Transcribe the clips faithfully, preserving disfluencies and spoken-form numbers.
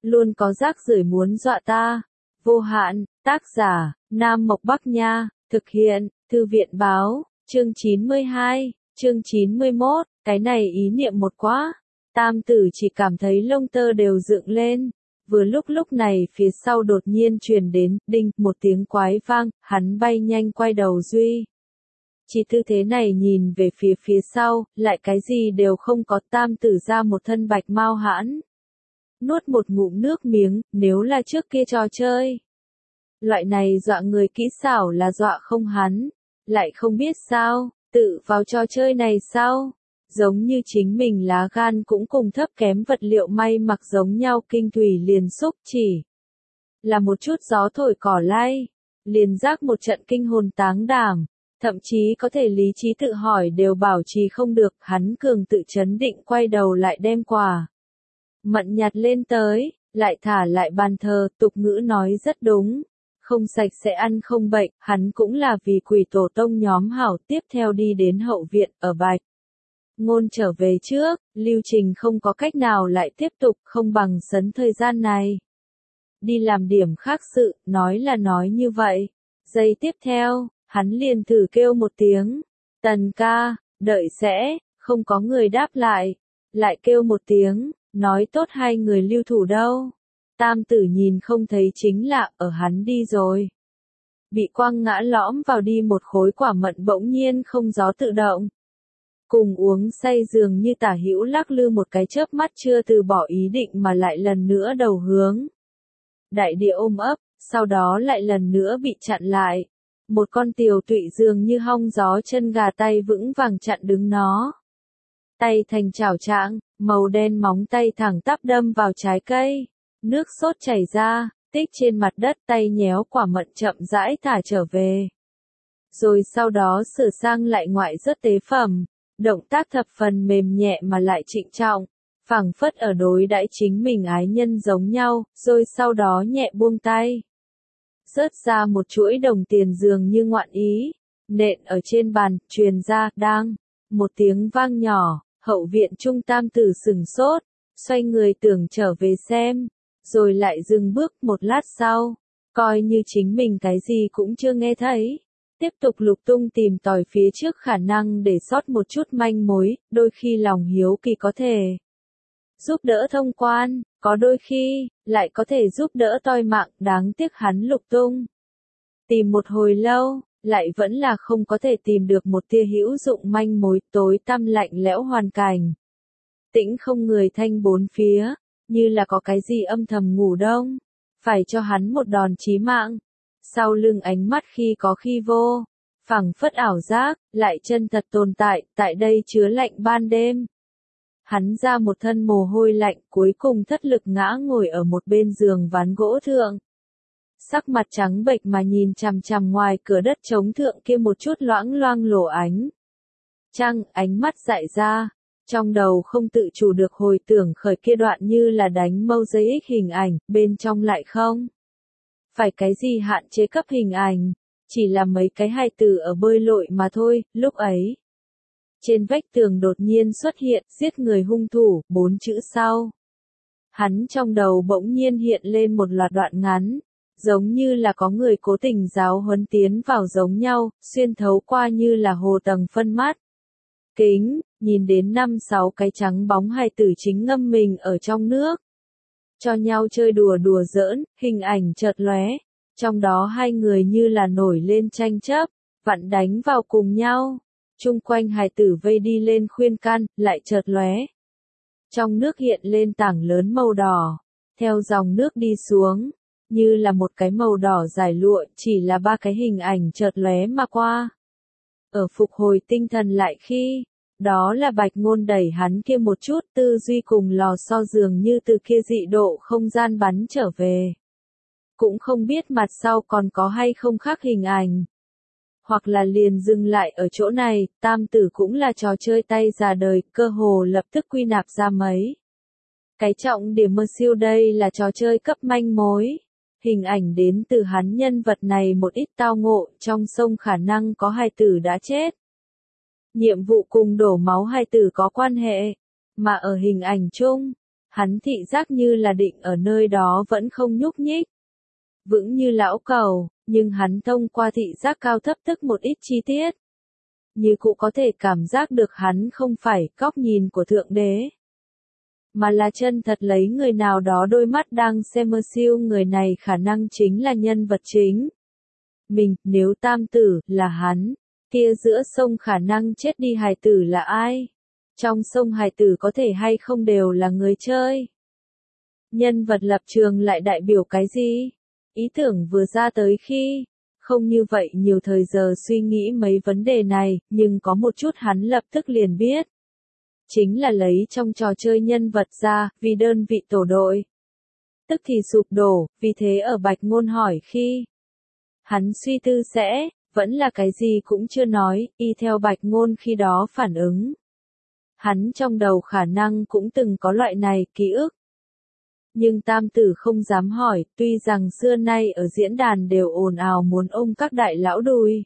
luôn có rác rưởi muốn dọa ta. Vô hạn, tác giả, Nam Mộc Bắc Nha, thực hiện, Thư viện Báo, chương chín mươi hai, chương chín mươi mốt, cái này ý niệm một quá. Tam tử chỉ cảm thấy lông tơ đều dựng lên. Vừa lúc lúc này phía sau đột nhiên truyền đến, đinh, một tiếng quái vang, hắn bay nhanh quay đầu duy. Chỉ tư thế này nhìn về phía phía sau, lại cái gì đều không có. Tam tử ra một thân bạch mau hãn. Nuốt một ngụm nước miếng, nếu là trước kia trò chơi. Loại này dọa người kỹ xảo là dọa không hắn. Lại không biết sao, tự vào trò chơi này sao? Giống như chính mình lá gan cũng cùng thấp kém vật liệu may mặc giống nhau, kinh thủy liền xúc chỉ. Là một chút gió thổi cỏ lay, liền giác một trận kinh hồn táng đảm, thậm chí có thể lý trí tự hỏi đều bảo trì không được. Hắn cường tự chấn định quay đầu lại đem quà mận nhặt lên tới, lại thả lại bàn thờ. Tục ngữ nói rất đúng, không sạch sẽ ăn không bệnh. Hắn cũng là vì quỷ tổ tông nhóm hảo. Tiếp theo đi đến hậu viện, ở Bạch Ngôn trở về trước, lưu trình không có cách nào lại tiếp tục, không bằng sấn thời gian này đi làm điểm khác sự. Nói là nói như vậy, giây tiếp theo, hắn liền thử kêu một tiếng, Tần ca, đợi sẽ, không có người đáp lại, lại kêu một tiếng, nói tốt hai người lưu thủ đâu. Tam tử nhìn không thấy chính là, ở hắn đi rồi. Bị quăng ngã lõm vào đi một khối quả mận bỗng nhiên không gió tự động. Cùng uống say dường như tả hữu lắc lư một cái chớp mắt, chưa từ bỏ ý định mà lại lần nữa đầu hướng đại địa ôm ấp, sau đó lại lần nữa bị chặn lại. Một con tiều tụy dường như hong gió chân gà tay vững vàng chặn đứng nó. Tay thành chảo trạng, màu đen móng tay thẳng tắp đâm vào trái cây. Nước sốt chảy ra, tích trên mặt đất, tay nhéo quả mận chậm rãi thả trở về. Rồi sau đó sửa sang lại ngoại rớt tế phẩm. Động tác thập phần mềm nhẹ mà lại trịnh trọng, phảng phất ở đối đãi chính mình ái nhân giống nhau, rồi sau đó nhẹ buông tay. Rớt ra một chuỗi đồng tiền dường như ngoạn ý, nện ở trên bàn, truyền ra, đang, một tiếng vang nhỏ. Hậu viện trung tam tử sừng sốt, xoay người tưởng trở về xem, rồi lại dừng bước. Một lát sau, coi như chính mình cái gì cũng chưa nghe thấy. Tiếp tục lục tung tìm tòi phía trước khả năng để sót một chút manh mối. Đôi khi lòng hiếu kỳ có thể giúp đỡ thông quan, có đôi khi lại có thể giúp đỡ toi mạng. Đáng tiếc hắn lục tung tìm một hồi lâu, lại vẫn là không có thể tìm được một tia hữu dụng manh mối. Tối tăm lạnh lẽo hoàn cảnh, tĩnh không người thanh bốn phía, như là có cái gì âm thầm ngủ đông, phải cho hắn một đòn chí mạng. Sau lưng ánh mắt khi có khi vô, phảng phất ảo giác, lại chân thật tồn tại. Tại đây chứa lạnh ban đêm. Hắn ra một thân mồ hôi lạnh, cuối cùng thất lực ngã ngồi ở một bên giường ván gỗ thượng. Sắc mặt trắng bệch mà nhìn chằm chằm ngoài cửa đất trống thượng kia một chút loãng loang lổ ánh trăng. Ánh mắt dại ra, trong đầu không tự chủ được hồi tưởng khởi kia đoạn như là đánh mâu giấy ích hình ảnh, bên trong lại không phải cái gì hạn chế cấp hình ảnh, chỉ là mấy cái hài tử ở bơi lội mà thôi. Lúc ấy, trên vách tường đột nhiên xuất hiện, giết người hung thủ, bốn chữ sau. Hắn trong đầu bỗng nhiên hiện lên một loạt đoạn ngắn, giống như là có người cố tình giáo huấn tiến vào giống nhau, xuyên thấu qua như là hồ tầng phân mát kính, nhìn đến năm sáu cái trắng bóng hài tử chính ngâm mình ở trong nước, cho nhau chơi đùa đùa giỡn. Hình ảnh chợt lóe, trong đó hai người như là nổi lên tranh chấp, vặn đánh vào cùng nhau. Chung quanh hài tử vây đi lên khuyên can, lại chợt lóe. Trong nước hiện lên tảng lớn màu đỏ, theo dòng nước đi xuống, như là một cái màu đỏ giải lụa. Chỉ là ba cái hình ảnh chợt lóe mà qua. Ở phục hồi tinh thần lại khi, đó là Bạch Ngôn đẩy hắn kia một chút, tư duy cùng lò xo dường như từ kia dị độ không gian bắn trở về. Cũng không biết mặt sau còn có hay không khác hình ảnh. Hoặc là liền dừng lại ở chỗ này. Tam tử cũng là trò chơi tay già đời, cơ hồ lập tức quy nạp ra mấy cái trọng điểm mơ siêu. Đây là trò chơi cấp manh mối. Hình ảnh đến từ hắn nhân vật này một ít tao ngộ, trong sông khả năng có hài tử đã chết. Nhiệm vụ cùng đổ máu hài tử có quan hệ, mà ở hình ảnh chung, Hắn thị giác như là định ở nơi đó vẫn không nhúc nhích. Vững như lão cầu, nhưng hắn thông qua thị giác cao thấp thức một ít chi tiết. Như cụ có thể cảm giác được hắn không phải góc nhìn của Thượng Đế, mà là chân thật lấy người nào đó đôi mắt đang xem mơ siêu người này khả năng chính là nhân vật chính. Mình, nếu tam tử, là hắn, kia giữa sông khả năng chết đi hài tử là ai? Trong sông hài tử có thể hay không đều là người chơi? Nhân vật lập trường lại đại biểu cái gì? Ý tưởng vừa ra tới khi, không như vậy nhiều thời giờ suy nghĩ mấy vấn đề này, nhưng có một chút hắn lập tức liền biết. Chính là lấy trong trò chơi nhân vật ra, vì đơn vị tổ đội. Tức thì sụp đổ, vì thế ở Bạch Ngôn hỏi khi hắn suy tư sẽ, vẫn là cái gì cũng chưa nói, y theo Bạch Ngôn khi đó phản ứng. Hắn trong đầu khả năng cũng từng có loại này ký ức. Nhưng tam tử không dám hỏi, tuy rằng xưa nay ở diễn đàn đều ồn ào muốn ôm các đại lão đùi.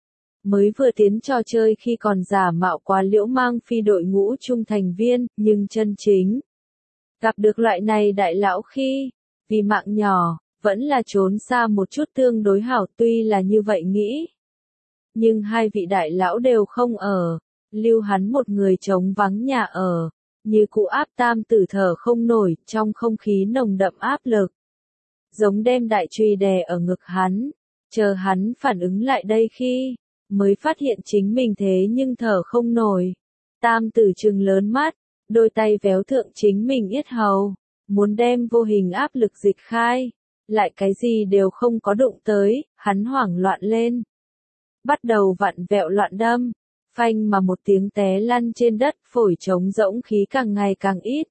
Mới vừa tiến trò chơi khi còn giả mạo quá liễu mang phi đội ngũ trung thành viên, nhưng chân chính. Gặp được loại này đại lão khi, vì mạng nhỏ, vẫn là trốn xa một chút tương đối hảo tuy là như vậy nghĩ. Nhưng hai vị đại lão đều không ở, lưu hắn một người trống vắng nhà ở. Như cụ áp tam tử thở không nổi, trong không khí nồng đậm áp lực. Giống đem đại chùy đè ở ngực hắn, chờ hắn phản ứng lại đây khi, mới phát hiện chính mình thế nhưng thở không nổi. Tam tử trừng lớn mắt, đôi tay véo thượng chính mình yết hầu, muốn đem vô hình áp lực dịch khai, lại cái gì đều không có đụng tới, hắn hoảng loạn lên. Bắt đầu vặn vẹo loạn đâm. Phanh mà một tiếng té lăn trên đất, phổi trống rỗng khí càng ngày càng ít.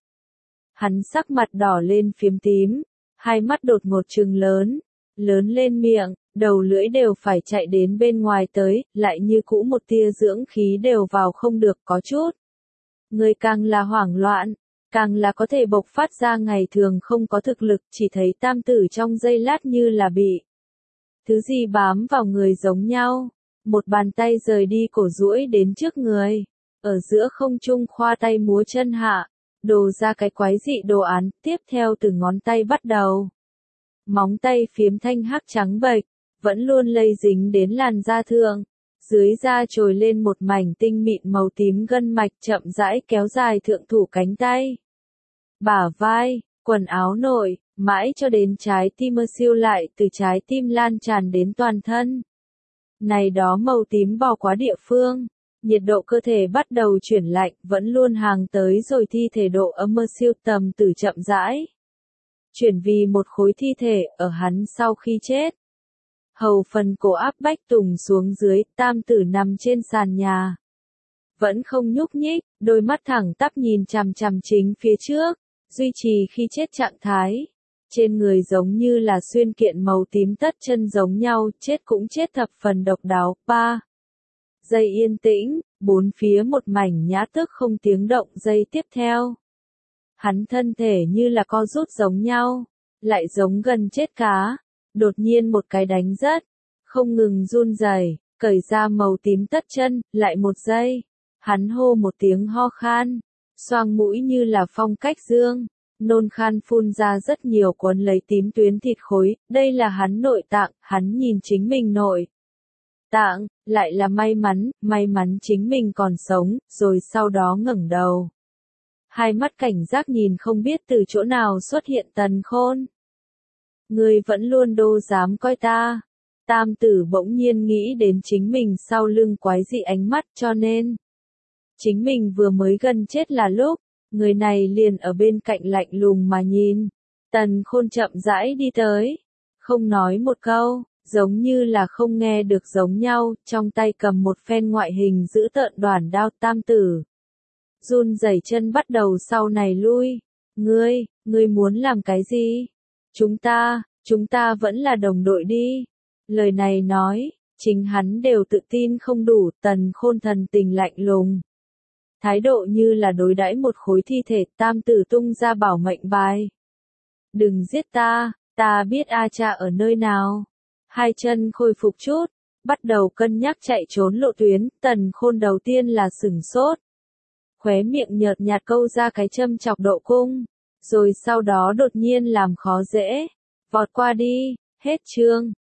Hắn sắc mặt đỏ lên phiếm tím, hai mắt đột ngột trừng lớn, lớn lên miệng, đầu lưỡi đều phải chạy đến bên ngoài tới, lại như cũ một tia dưỡng khí đều vào không được có chút. Người càng là hoảng loạn, càng là có thể bộc phát ra ngày thường không có thực lực, chỉ thấy tam tử trong giây lát như là bị thứ gì bám vào người giống nhau. Một bàn tay rời đi cổ duỗi đến trước người, ở giữa không trung khoa tay múa chân hạ, đồ ra cái quái dị đồ án, tiếp theo từ ngón tay bắt đầu. Móng tay phiếm thanh hắc trắng bệch, vẫn luôn lây dính đến làn da thượng, dưới da trồi lên một mảnh tinh mịn màu tím gân mạch chậm rãi kéo dài thượng thủ cánh tay. Bả vai, quần áo nội, mãi cho đến trái tim mơ siêu lại từ trái tim lan tràn đến toàn thân. Này đó màu tím bò quá địa phương, nhiệt độ cơ thể bắt đầu chuyển lạnh, vẫn luôn hàng tới rồi thi thể độ ấm mơ siêu tầm từ chậm rãi. Chuyển vì một khối thi thể ở hắn sau khi chết. Hầu phần cổ áp bách tùng xuống dưới, tam tử nằm trên sàn nhà. Vẫn không nhúc nhích, đôi mắt thẳng tắp nhìn chằm chằm chính phía trước, duy trì khi chết trạng thái. Trên người giống như là xuyên kiện màu tím tất chân giống nhau, chết cũng chết thập phần độc đáo. ba. Giây yên tĩnh, bốn phía một mảnh nhã tức không tiếng động. Giây tiếp theo, hắn thân thể như là co rút giống nhau, lại giống gần chết cá. Đột nhiên một cái đánh rớt, không ngừng run rẩy, cởi ra màu tím tất chân, lại một giây, hắn hô một tiếng ho khan, xoang mũi như là phong cách dương. Nôn khan phun ra rất nhiều cuốn lấy tím tuyến thịt khối, đây là hắn nội tạng, hắn nhìn chính mình nội tạng, lại là may mắn, may mắn chính mình còn sống, rồi sau đó ngẩng đầu. Hai mắt cảnh giác nhìn không biết từ chỗ nào xuất hiện Tần Khôn. Người vẫn luôn đô dám coi ta. Tam tử bỗng nhiên nghĩ đến chính mình sau lưng quái dị ánh mắt cho nên. Chính mình vừa mới gần chết là lúc. Người này liền ở bên cạnh lạnh lùng mà nhìn. Tần Khôn chậm rãi đi tới. Không nói một câu, giống như là không nghe được giống nhau, trong tay cầm một phen ngoại hình giữ tợn đoản đao. Tam tử run rẩy chân bắt đầu sau này lui. Ngươi, ngươi muốn làm cái gì? Chúng ta, chúng ta vẫn là đồng đội đi. Lời này nói, chính hắn đều tự tin không đủ. Tần Khôn thần tình lạnh lùng. Thái độ như là đối đãi một khối thi thể. Tam tử tung ra bảo mệnh bài. Đừng giết ta, ta biết A Cha ở nơi nào. Hai chân khôi phục chút, bắt đầu cân nhắc chạy trốn lộ tuyến. Tần Khôn đầu tiên là sửng sốt. Khóe miệng nhợt nhạt câu ra cái châm chọc độ cung. rồi sau đó đột nhiên làm khó dễ, vọt qua đi, hết chương.